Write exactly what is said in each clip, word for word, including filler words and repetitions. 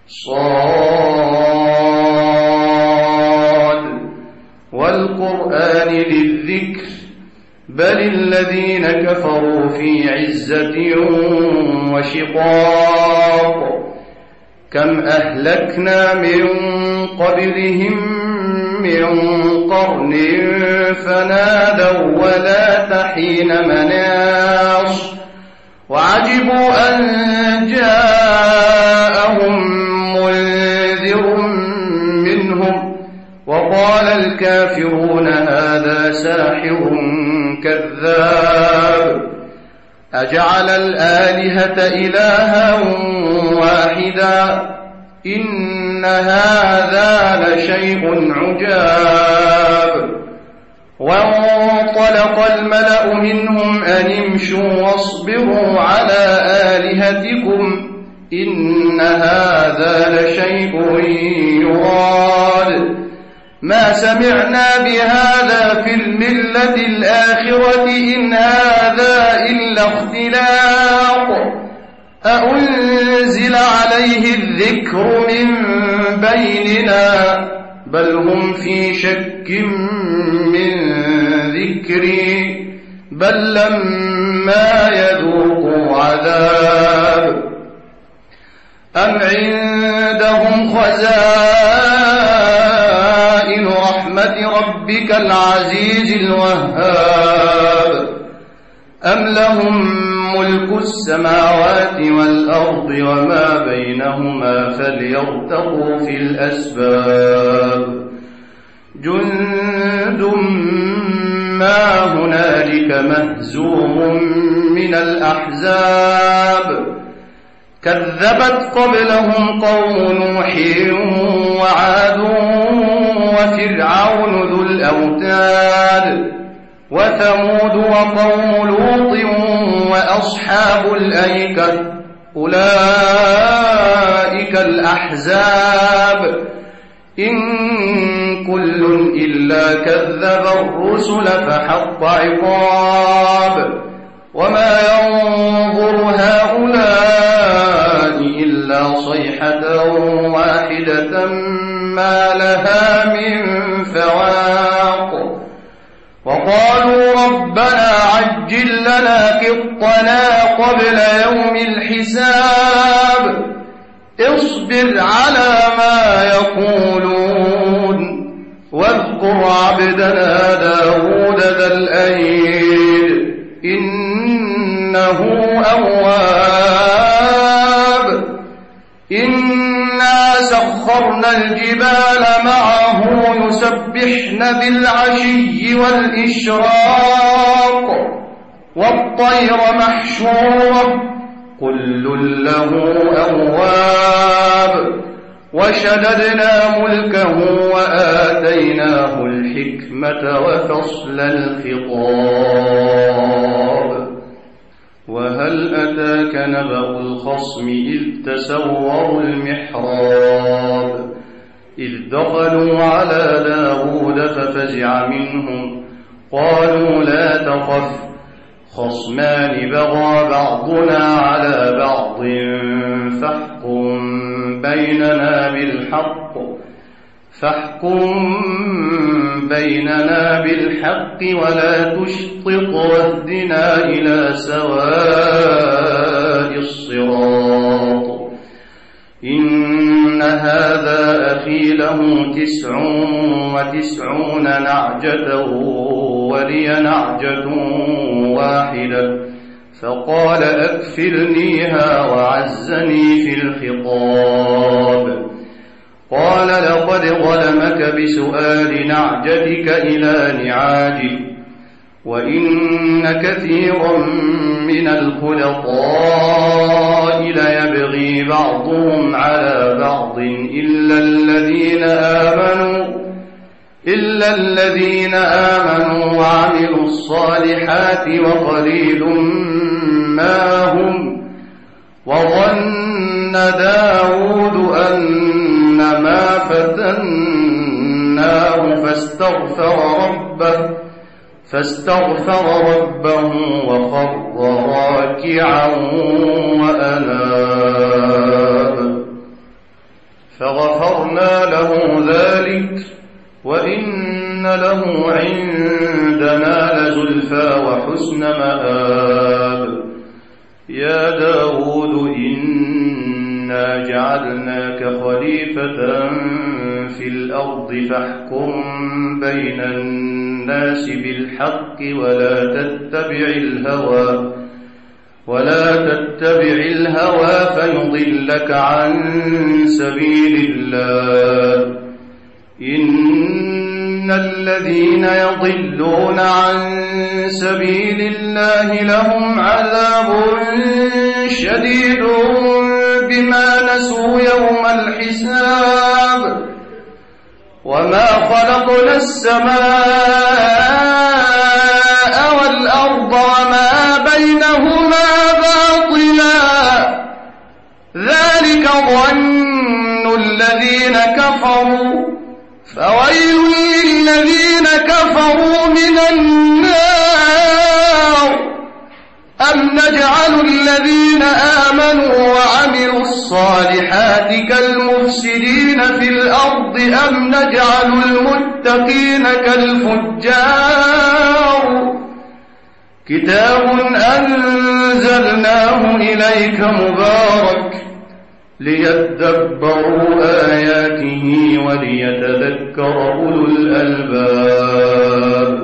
صاد والقرآن للذكر بل الذين كفروا في عزة وشقاق كم أهلكنا من قبلهم من قرن فنادوا ولا تحين مناص وعجبوا أن جاءهم منذر منهم وقال الكافرون هذا ساحر كذاب أجعل الآلهة إلها واحدا إن هذا لشيء عجاب وانطلق الملأ منهم أن امشوا واصبروا على آلهتكم إن هذا لشيء يراد ما سمعنا بهذا في الملة الآخرة إن هذا إلا اختلاق أأنزل عليه الذكر من بيننا بل هم في شك من ذكري بل لما يذوقوا عذاب أم عندهم خزائن رحمة ربك العزيز الوهاب أم لهم ملك السماوات والأرض وما بينهما فليرتقوا في الأسباب جند ما هنالك مهزوم من الأحزاب كذبت قبلهم قوم نوح وعاد وفرعون ذو الأوتاد وثمود وقوم لوط وأصحاب الأيكة أولئك الأحزاب إن كل إلا كذب الرسل فحق عقاب وما ينظر هؤلاء إلا صيحة واحدة ما لها من فواق وقالوا ربنا عجل لنا قطنا قبل يوم الحساب اصبر على ما يقولون واذكر عبدنا داود ذا الأيد إنه أواب إنا سخرنا الجبال معه يسبحن بالعشي والإشراق والطير محشورة كل له أواب وشددنا ملكه وآتيناه الحكمة وفصل الخطاب وهل أتاك نبأ الخصم إذ تسوروا المحراب إذ دخلوا على داود ففزع منهم قالوا لا تخف خصمان بغى بعضنا على بعض فاحكم بيننا بالحق فاحكم بيننا بالحق ولا تشطط واهدنا إلى سواء الصراط إن هذا أخي له تسع وتسعون نعجة ولي نعجة واحدة فقال أكفلنيها وعزني في الخطاب قال لقد ظلمك بسؤال نعجتك إلى نعاجه وإن كثيرا من الخلطاء ليبغي بعضهم على بعض إلا الذين آمنوا إلا الذين آمنوا وعملوا الصالحات وقليل ما هم وظن داود أنما فتناه فاستغفر ربه فاستغفر ربه وخر راكعا وأناب فغفرنا له ذلك وإن له عندنا لزلفى وحسن مآب. يا داود إنا جعلناك خليفة في الأرض فاحكم بين الناس بالحق ولا تتبع الهوى ولا تتبع الهوى فيضلك عن سبيل الله. إن الذين يضلون عن سبيل الله لهم عذاب شديد بما نسوا يوم الحساب. وما خلقنا السماء والأرض وما بينهما باطلا ذلك ظن الذين كفروا فويل للذين كفروا من النار. أم نجعل الذين آمنوا وعملوا الصالحات كالمفسدين في الأرض أم نجعل المتقين كالفجار. كتاب أنزلناه إليك مبارك ليدبروا آياته وليتذكر أولو الألباب.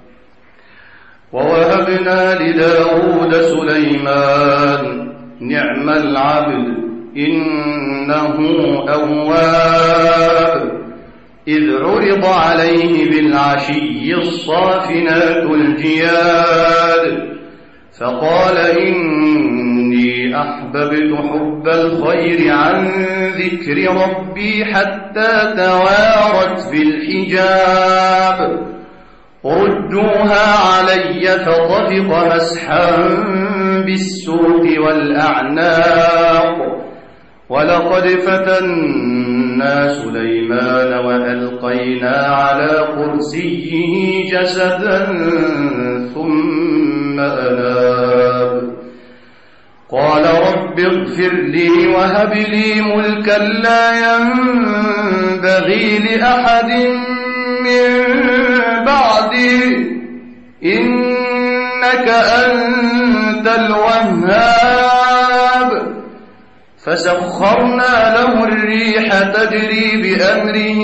ووهبنا لداود سليمان نعم العبد إنه أواب. إذ عرض عليه بالعشي الصافنات الجياد فقال إني أحببت حب الخير عن ذكر ربي حتى توارت بالحجاب. ردوها علي فطفق مسحا بالسوق والأعناق. ولقد فتنا سليمان وألقينا على كرسيه جسدا ثم أناب. قال رب اغفر لي وهب لي ملكا لا ينبغي لأحد من بعدي إنك أنت الوهاب. فسخرنا له الريح تجري بأمره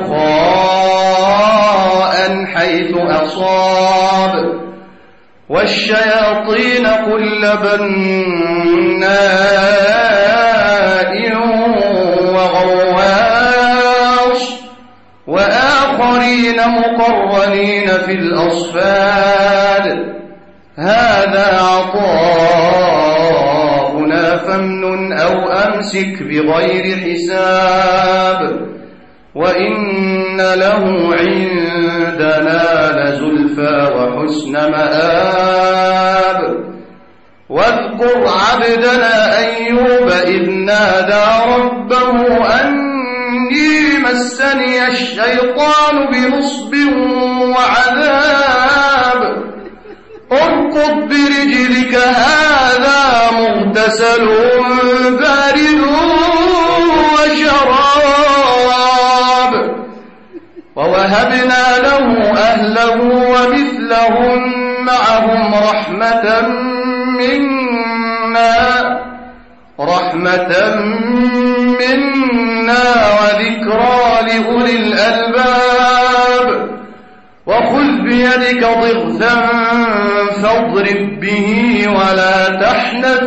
رخاء حيث أصاب والشياطين كل بناء وغواص وآخرين مقرنين في الأصفاد. هذا عطاؤنا فامنن أو أمسك بغير حساب. وإن له عندنا لزلفى وحسن مآب. واذكر عبدنا أيوب إذ نادى ربه أني مسني الشيطان بنصب وعذاب. اركض برجلك هذا مغتسل بارد وشراب. ووهبنا له أهله ومثلهم معهم رحمة منا رحمة منا وذكرى لأولي الألباب. وخذ بيدك ضغثا فاضرب به ولا تحنث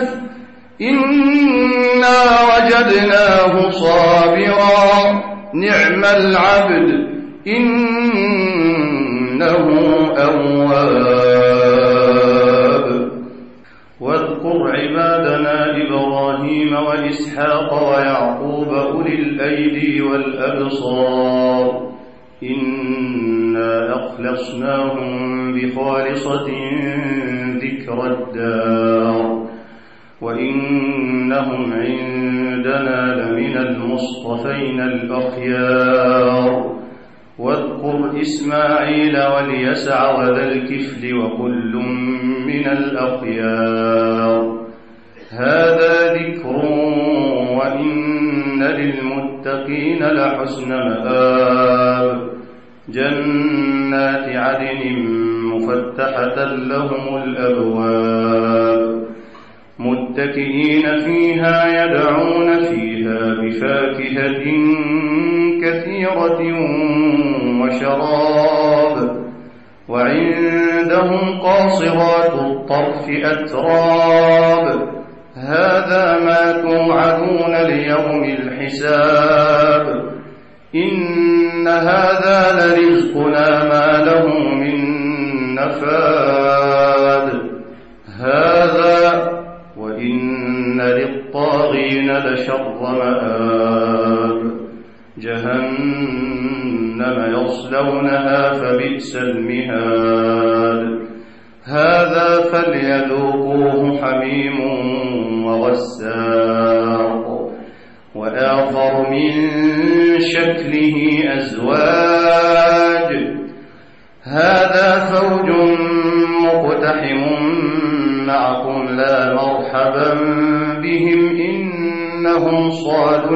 إنا وجدناه صابرا نعم العبد إنه أواب. واذكر عبادنا إبراهيم وإسحاق ويعقوب أولي الأيدي والأبصار إنا أخلصناهم بخالصة ذكر الدار وإنهم عندنا لمن المصطفين الأخيار. واذكر إسماعيل واليسع وذا الكفل وكل من الأخيار. هذا ذكر وإن للمتقين لحسن مآب جنات عدن مفتحة لهم الأبواب متكئين فيها يدعون فيها بفاكهة كثيرة وشراب وعندهم قاصرات الطرف أتراب هذا ما توعدون ليوم الحساب إن هذا لرزقنا ما له من نفاد هذا وإن للطاغين لشر مآب جهنم يصلونها فبئس المهاد هذا فليذوقوه حميم وغساق وآخر من شكله أزواج هذا فوج مقتحم معكم لا مرحبا بهم إنهم صالوا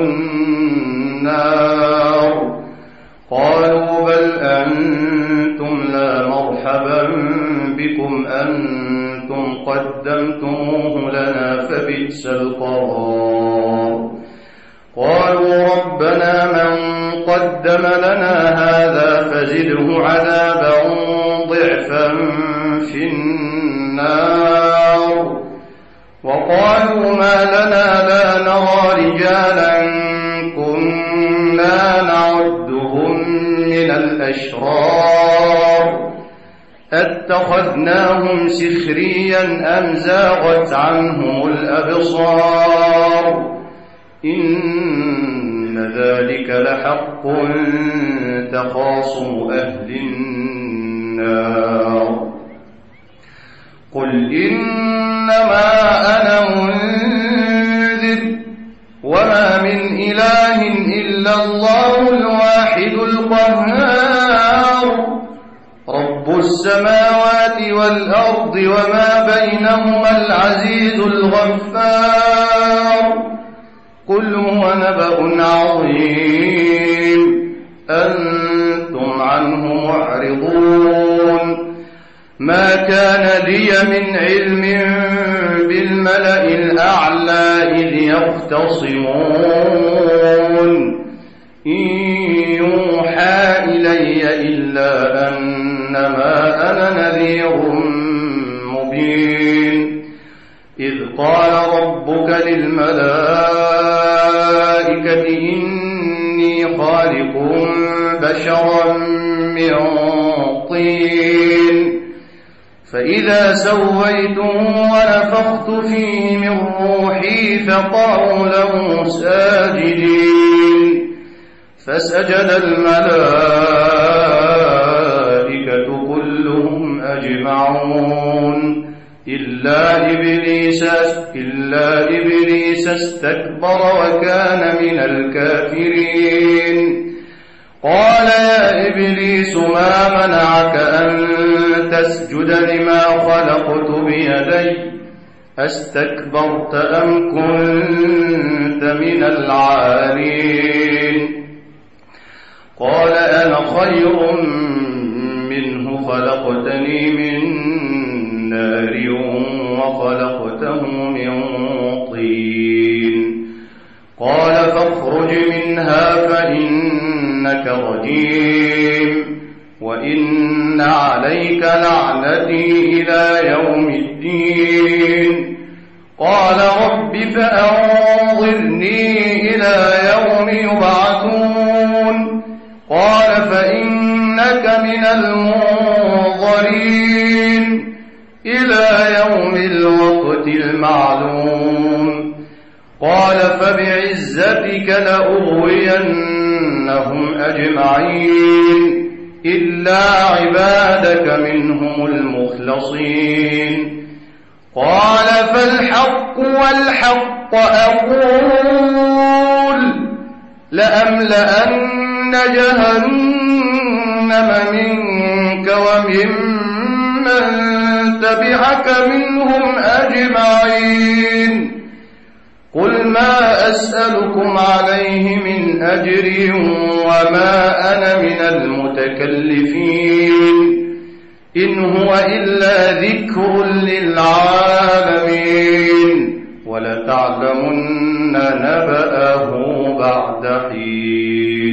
النار قالوا بل أنتم لا مرحبا بكم أنتم قدمتموه لنا فبئس القرار قالوا ربنا من قدم لنا هذا فزده عذابا ضعفا في النار وقالوا ما لنا لا نرى رجالا كنا نعدهم من الأشرار أتخذناهم سخريا أم زاغت عنهم الأبصار إن ذلك لحق تخاصم أهل النار قل إنما أنا منذر وما من إله إلا الله الواحد القهار رب السماوات والأرض وما بينهما العزيز الغفار قل هو نبأ عظيم أنتم عنه معرضون ما كان لي من علم بالملأ الأعلى إذ يختصمون إن يوحى إلي إلا أنما أنا نذير مبين إذ قال ربك للملائكة إني خالق بشرا من طين فإذا سويته ونفخت فيه من روحي فقعوا له ساجدين فسجد الملائكة كلهم أجمعون إلا إبليس إلا إبليس استكبر وكان من الكافرين قال يا إبليس ما منعك أن تسجد لما خلقت بيدي أستكبرت أم كنت من العالين قال أنا خير منه خلقتني من نار وخلقته من طين قال فاخرج منها فإنك رجيم وإن عليك لعنتي إلى يوم الدين قال رب فأنظرني إلى يوم يبعثون قال فإنك من المنظرين إلى يوم الوقت المعلوم قال فبعزتك لأغوينهم أجمعين إلا عبادك منهم المخلصين قال فالحق والحق أقول لأملأن جهنم منك وممن تبعك منهم أجمعين قل ما أسألكم عليه من أجر وما أنا من المتكلفين إن هو إلا ذكر للعالمين ولتعلمن نبأه بعد حين.